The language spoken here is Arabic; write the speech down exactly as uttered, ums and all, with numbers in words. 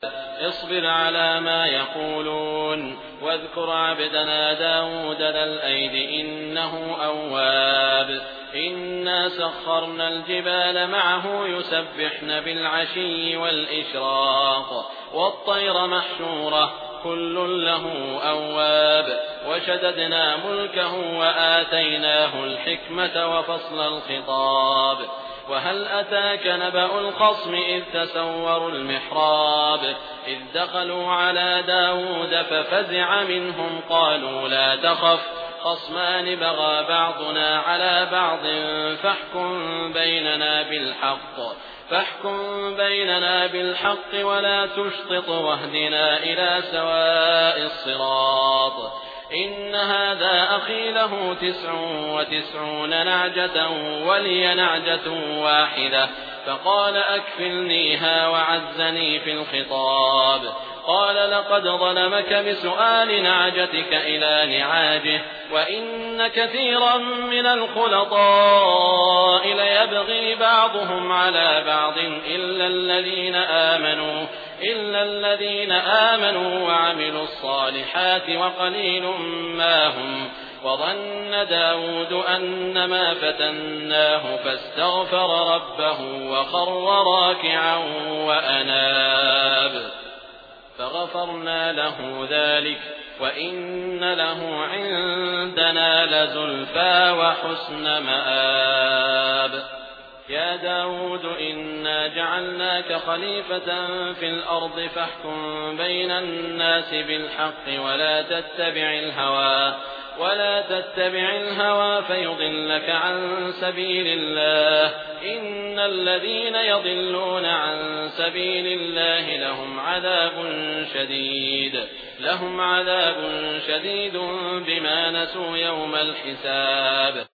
اصبر على ما يقولون واذكر عبدنا داود ذا الأيد إنه أواب إنا سخرنا الجبال معه يسبحن بالعشي والإشراق والطير محشورة كل له أواب وشددنا ملكه وآتيناه الحكمة وفصل الخطاب وهل أتاك نبأ الخصم إذ تسوروا المحراب إذ دخلوا على داود ففزع منهم قالوا لا تخف خصمان بغى بعضنا على بعض فاحكم بيننا بالحق فاحكم بيننا بالحق ولا تشطط واهدنا إلى سواء الصراط إن هذا أخي له تسع وتسعون نعجة ولي نعجة واحدة فقال أكفلنيها وعزني في الخطاب قال لقد ظلمك بسؤال نعجتك إلى نعاجه وإن كثيرا من الخلطاء ليبغي بعضهم على بعض إلا الذين آمنوا إلا الذين آمنوا وعملوا الصالحات وقليل ما هم وظن داود أنما فتناه فاستغفر ربه وخر راكعا وأناب فغفرنا له ذلك وإن له عندنا لزلفى وحسن مآب يا داود إنا جعلناك خليفة في الأرض فاحكم بين الناس بالحق ولا تتبع الهوى ولا تتبع الهوى فيضلك عن سبيل الله إن الذين يضلون عن سبيل الله لهم عذاب شديد لهم عذاب شديد بما نسوا يوم الحساب